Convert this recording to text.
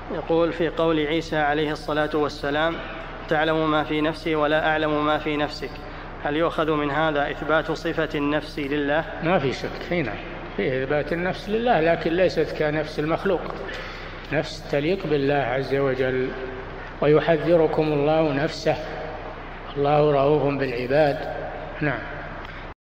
يقول: في قول عيسى عليه الصلاة والسلام: تعلم ما في نفسي ولا أعلم ما في نفسك، هل يؤخذ من هذا إثبات صفة النفس لله؟ ما في شك فينا فيه إثبات النفس لله، لكن ليست كنفس المخلوق، نفس تليق بالله عز وجل. ويحذركم الله نفسه، الله رؤوف بالعباد. نعم.